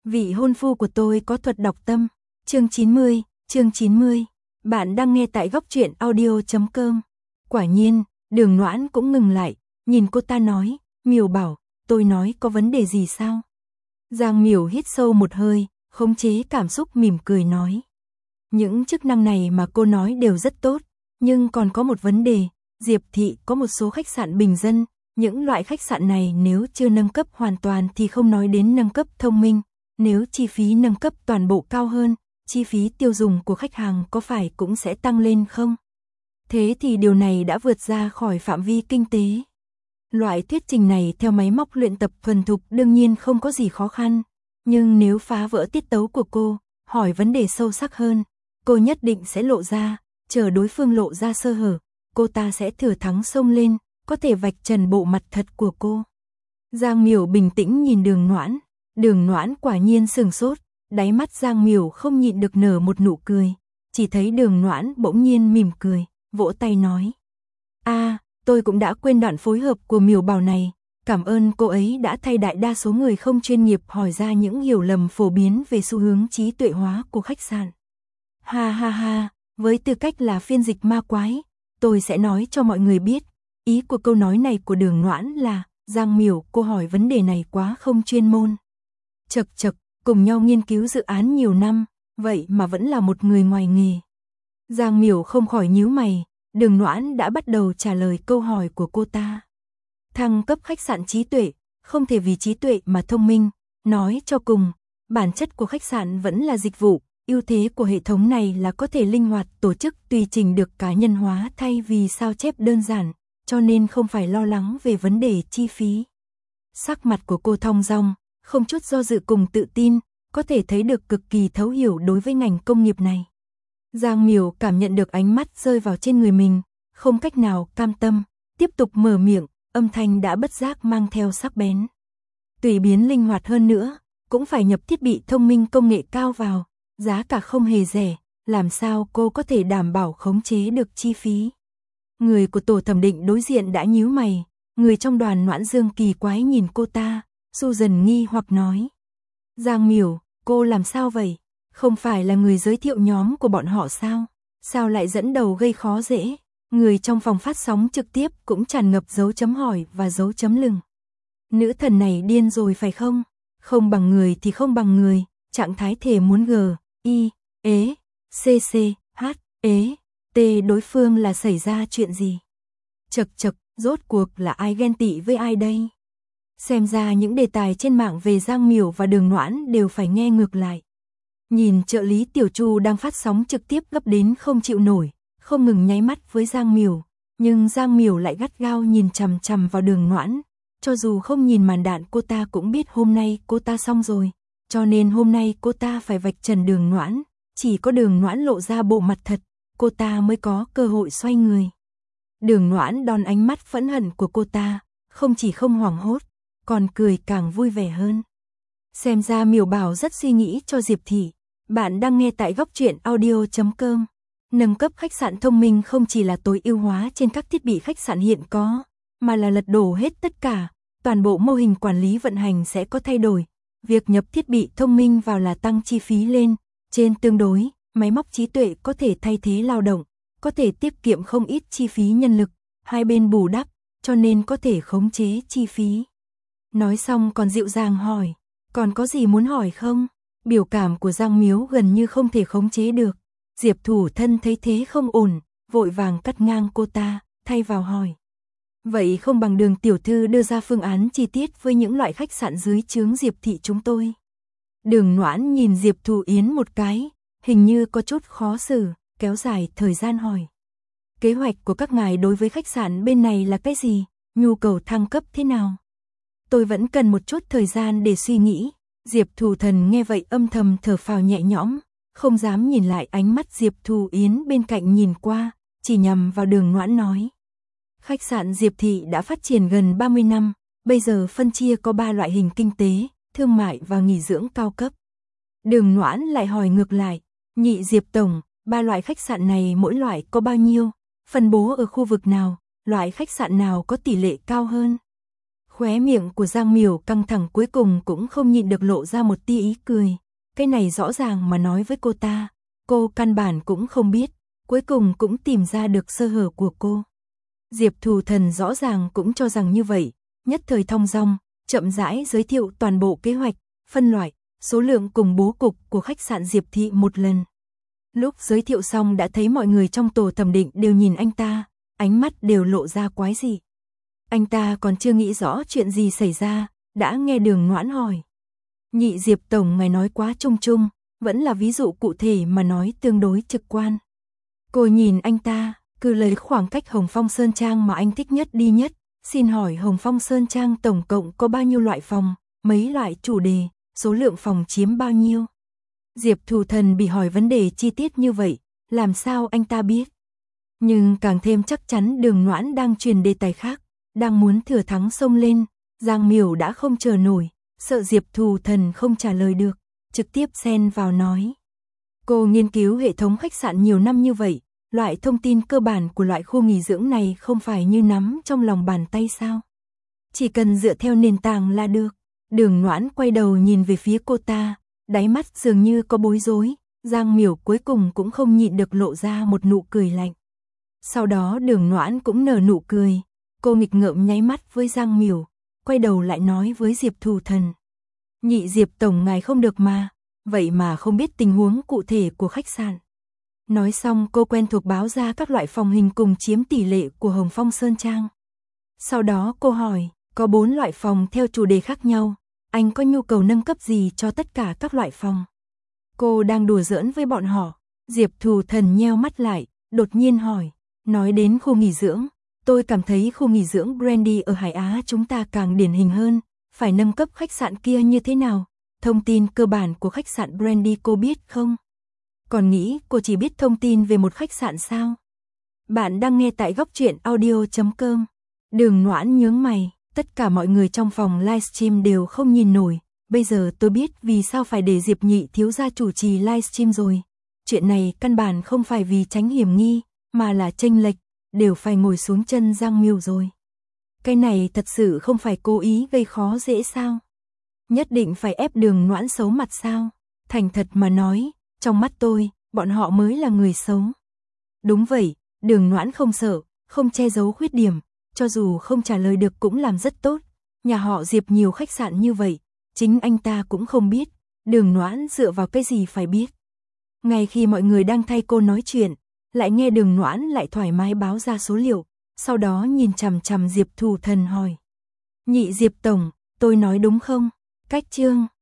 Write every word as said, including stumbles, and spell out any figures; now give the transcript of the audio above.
Vị hôn phu của tôi có thuật đọc tâm. Chương chín mươi, chương chín mươi. Bạn đang nghe tại góc truyện audio chấm com. Quả nhiên, Đường Noãn cũng ngừng lại, nhìn cô ta nói, Miểu bảo, tôi nói có vấn đề gì sao? Giang Miểu hít sâu một hơi, khống chế cảm xúc mỉm cười nói. Những chức năng này mà cô nói đều rất tốt, nhưng còn có một vấn đề, Diệp thị có một số khách sạn bình dân, những loại khách sạn này nếu chưa nâng cấp hoàn toàn thì không nói đến nâng cấp thông minh, nếu chi phí nâng cấp toàn bộ cao hơn, chi phí tiêu dùng của khách hàng có phải cũng sẽ tăng lên không? Thế thì điều này đã vượt ra khỏi phạm vi kinh tế. Loại thuyết trình này theo máy móc luyện tập thuần thục đương nhiên không có gì khó khăn, nhưng nếu phá vỡ tiết tấu của cô, hỏi vấn đề sâu sắc hơn, cô nhất định sẽ lộ ra, chờ đối phương lộ ra sơ hở, cô ta sẽ thừa thắng xông lên, có thể vạch trần bộ mặt thật của cô. Giang Miểu bình tĩnh nhìn Đường Noãn, Đường Noãn quả nhiên sừng sốt, đáy mắt Giang Miểu không nhịn được nở một nụ cười, chỉ thấy Đường Noãn bỗng nhiên mỉm cười, vỗ tay nói. a à, tôi cũng đã quên đoạn phối hợp của Miểu bảo này, cảm ơn cô ấy đã thay đại đa số người không chuyên nghiệp hỏi ra những hiểu lầm phổ biến về xu hướng trí tuệ hóa của khách sạn. Ha ha ha, với tư cách là phiên dịch ma quái, tôi sẽ nói cho mọi người biết, ý của câu nói này của Đường Noãn là, Giang Miểu cô hỏi vấn đề này quá không chuyên môn. Chật chật, cùng nhau nghiên cứu dự án nhiều năm, vậy mà vẫn là một người ngoài nghề. Giang Miểu không khỏi nhíu mày, Đường Noãn đã bắt đầu trả lời câu hỏi của cô ta. Thăng cấp khách sạn trí tuệ, không thể vì trí tuệ mà thông minh, nói cho cùng, bản chất của khách sạn vẫn là dịch vụ, ưu thế của hệ thống này là có thể linh hoạt tổ chức tùy chỉnh được cá nhân hóa thay vì sao chép đơn giản, cho nên không phải lo lắng về vấn đề chi phí. Sắc mặt của cô thong dong, không chút do dự cùng tự tin, có thể thấy được cực kỳ thấu hiểu đối với ngành công nghiệp này. Giang Miểu cảm nhận được ánh mắt rơi vào trên người mình, không cách nào cam tâm, tiếp tục mở miệng, âm thanh đã bất giác mang theo sắc bén. Tùy biến linh hoạt hơn nữa, cũng phải nhập thiết bị thông minh công nghệ cao vào, giá cả không hề rẻ, làm sao cô có thể đảm bảo khống chế được chi phí. Người của tổ thẩm định đối diện đã nhíu mày, người trong đoàn Noãn Dương kỳ quái nhìn cô ta, Susan nghi hoặc nói. Giang Miểu, cô làm sao vậy? Không phải là người giới thiệu nhóm của bọn họ sao? Sao lại dẫn đầu gây khó dễ? Người trong phòng phát sóng trực tiếp cũng tràn ngập dấu chấm hỏi và dấu chấm lưng. Nữ thần này điên rồi phải không? Không bằng người thì không bằng người, trạng thái thể muốn g, i, ế, cc, h, ế, t đối phương là xảy ra chuyện gì? Chật chật, rốt cuộc là ai ghen tị với ai đây? Xem ra những đề tài trên mạng về Giang Miểu và Đường Noãn đều phải nghe ngược lại. Nhìn trợ lý Tiểu Chu đang phát sóng trực tiếp gấp đến không chịu nổi, không ngừng nháy mắt với Giang Miểu, nhưng Giang Miểu lại gắt gao nhìn chằm chằm vào Đường Noãn, cho dù không nhìn màn đạn cô ta cũng biết hôm nay cô ta xong rồi, cho nên hôm nay cô ta phải vạch trần Đường Noãn, chỉ có Đường Noãn lộ ra bộ mặt thật, cô ta mới có cơ hội xoay người. Đường Noãn đón ánh mắt phẫn hận của cô ta, không chỉ không hoảng hốt, còn cười càng vui vẻ hơn. Xem ra Miểu bảo rất suy nghĩ cho Diệp thị. Bạn đang nghe tại góc truyện audio chấm com. Nâng cấp khách sạn thông minh không chỉ là tối ưu hóa trên các thiết bị khách sạn hiện có, mà là lật đổ hết tất cả, toàn bộ mô hình quản lý vận hành sẽ có thay đổi. Việc nhập thiết bị thông minh vào là tăng chi phí lên, trên tương đối, máy móc trí tuệ có thể thay thế lao động, có thể tiết kiệm không ít chi phí nhân lực, hai bên bù đắp, cho nên có thể khống chế chi phí. Nói xong còn dịu dàng hỏi, còn có gì muốn hỏi không? Biểu cảm của Giang Miếu gần như không thể khống chế được. Diệp Thủ Thân thấy thế không ổn, vội vàng cắt ngang cô ta, thay vào hỏi. Vậy không bằng Đường tiểu thư đưa ra phương án chi tiết với những loại khách sạn dưới trướng Diệp thị chúng tôi. Đường Noãn nhìn Diệp Thù Yến một cái, hình như có chút khó xử, kéo dài thời gian hỏi. Kế hoạch của các ngài đối với khách sạn bên này là cái gì? Nhu cầu thăng cấp thế nào? Tôi vẫn cần một chút thời gian để suy nghĩ. Diệp Thù Thần nghe vậy âm thầm thở phào nhẹ nhõm, không dám nhìn lại ánh mắt Diệp Thù Yến bên cạnh nhìn qua, chỉ nhằm vào Đường Noãn nói. Khách sạn Diệp thị đã phát triển gần ba mươi năm, bây giờ phân chia có ba loại hình kinh tế, thương mại và nghỉ dưỡng cao cấp. Đường Noãn lại hỏi ngược lại, nhị Diệp Tổng, ba loại khách sạn này mỗi loại có bao nhiêu, phân bố ở khu vực nào, loại khách sạn nào có tỷ lệ cao hơn? Khóe miệng của Giang Miểu căng thẳng cuối cùng cũng không nhịn được lộ ra một tia ý cười. Cái này rõ ràng mà nói với cô ta, cô căn bản cũng không biết, cuối cùng cũng tìm ra được sơ hở của cô. Diệp Thù Thần rõ ràng cũng cho rằng như vậy, nhất thời thong dong, chậm rãi giới thiệu toàn bộ kế hoạch, phân loại, số lượng cùng bố cục của khách sạn Diệp Thị một lần. Lúc giới thiệu xong đã thấy mọi người trong tổ thẩm định đều nhìn anh ta, ánh mắt đều lộ ra quái dị. Anh ta còn chưa nghĩ rõ chuyện gì xảy ra, đã nghe Đường Noãn hỏi. Nhị Diệp Tổng ngài nói quá chung chung, vẫn là ví dụ cụ thể mà nói tương đối trực quan. Cô nhìn anh ta, cứ lấy khoảng cách Hồng Phong Sơn Trang mà anh thích nhất đi nhất. Xin hỏi Hồng Phong Sơn Trang tổng cộng có bao nhiêu loại phòng, mấy loại chủ đề, số lượng phòng chiếm bao nhiêu? Diệp Thù Thần bị hỏi vấn đề chi tiết như vậy, làm sao anh ta biết? Nhưng càng thêm chắc chắn Đường Noãn đang truyền đề tài khác, đang muốn thừa thắng xông lên. Giang Miểu đã không chờ nổi, sợ Diệp Thù Thần không trả lời được, trực tiếp xen vào nói. Cô nghiên cứu hệ thống khách sạn nhiều năm như vậy, loại thông tin cơ bản của loại khu nghỉ dưỡng này không phải như nắm trong lòng bàn tay sao? Chỉ cần dựa theo nền tảng là được. Đường Noãn quay đầu nhìn về phía cô ta, đáy mắt dường như có bối rối. Giang Miểu cuối cùng cũng không nhịn được lộ ra một nụ cười lạnh. Sau đó Đường Noãn cũng nở nụ cười. Cô nghịch ngợm nháy mắt với Giang Miểu, quay đầu lại nói với Diệp Thù Thần. Nhị Diệp Tổng ngài không được mà, vậy mà không biết tình huống cụ thể của khách sạn. Nói xong cô quen thuộc báo ra các loại phòng hình cùng chiếm tỷ lệ của Hồng Phong Sơn Trang. Sau đó cô hỏi, có bốn loại phòng theo chủ đề khác nhau, anh có nhu cầu nâng cấp gì cho tất cả các loại phòng? Cô đang đùa giỡn với bọn họ. Diệp Thù Thần nheo mắt lại, đột nhiên hỏi, nói đến khu nghỉ dưỡng, tôi cảm thấy khu nghỉ dưỡng Brandy ở Hải Á chúng ta càng điển hình hơn, phải nâng cấp khách sạn kia như thế nào? Thông tin cơ bản của khách sạn Brandy cô biết không? Còn nghĩ cô chỉ biết thông tin về một khách sạn sao? Bạn đang nghe tại góc truyện audio chấm com. Đường Noãn nhướng mày, tất cả mọi người trong phòng livestream đều không nhìn nổi. Bây giờ tôi biết vì sao phải để Diệp Nhị thiếu gia chủ trì livestream rồi. Chuyện này căn bản không phải vì tránh hiểm nghi, mà là chênh lệch, đều phải ngồi xuống chân Giang Miểu rồi. Cái này thật sự không phải cố ý gây khó dễ sao? Nhất định phải ép Đường Noãn xấu mặt sao? Thành thật mà nói, trong mắt tôi, bọn họ mới là người xấu. Đúng vậy, Đường Noãn không sợ, không che giấu khuyết điểm, cho dù không trả lời được cũng làm rất tốt. Nhà họ Diệp nhiều khách sạn như vậy, chính anh ta cũng không biết, Đường Noãn dựa vào cái gì phải biết. Ngay khi mọi người đang thay cô nói chuyện, lại nghe Đường Noãn lại thoải mái báo ra số liệu, sau đó nhìn chằm chằm Diệp Thù Thần hỏi. Nhị Diệp Tổng, tôi nói đúng không? Cách chương